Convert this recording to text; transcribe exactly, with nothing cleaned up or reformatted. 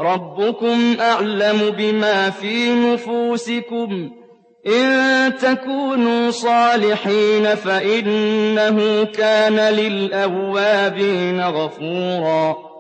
رَبُّكُمْ أَعْلَمُ بِمَا فِي نُفُوسِكُمْ ۚ إِن تَكُونُوا صَالِحِينَ فَإِنَّهُ كَانَ لِلْأَوَّابِينَ غَفُورًا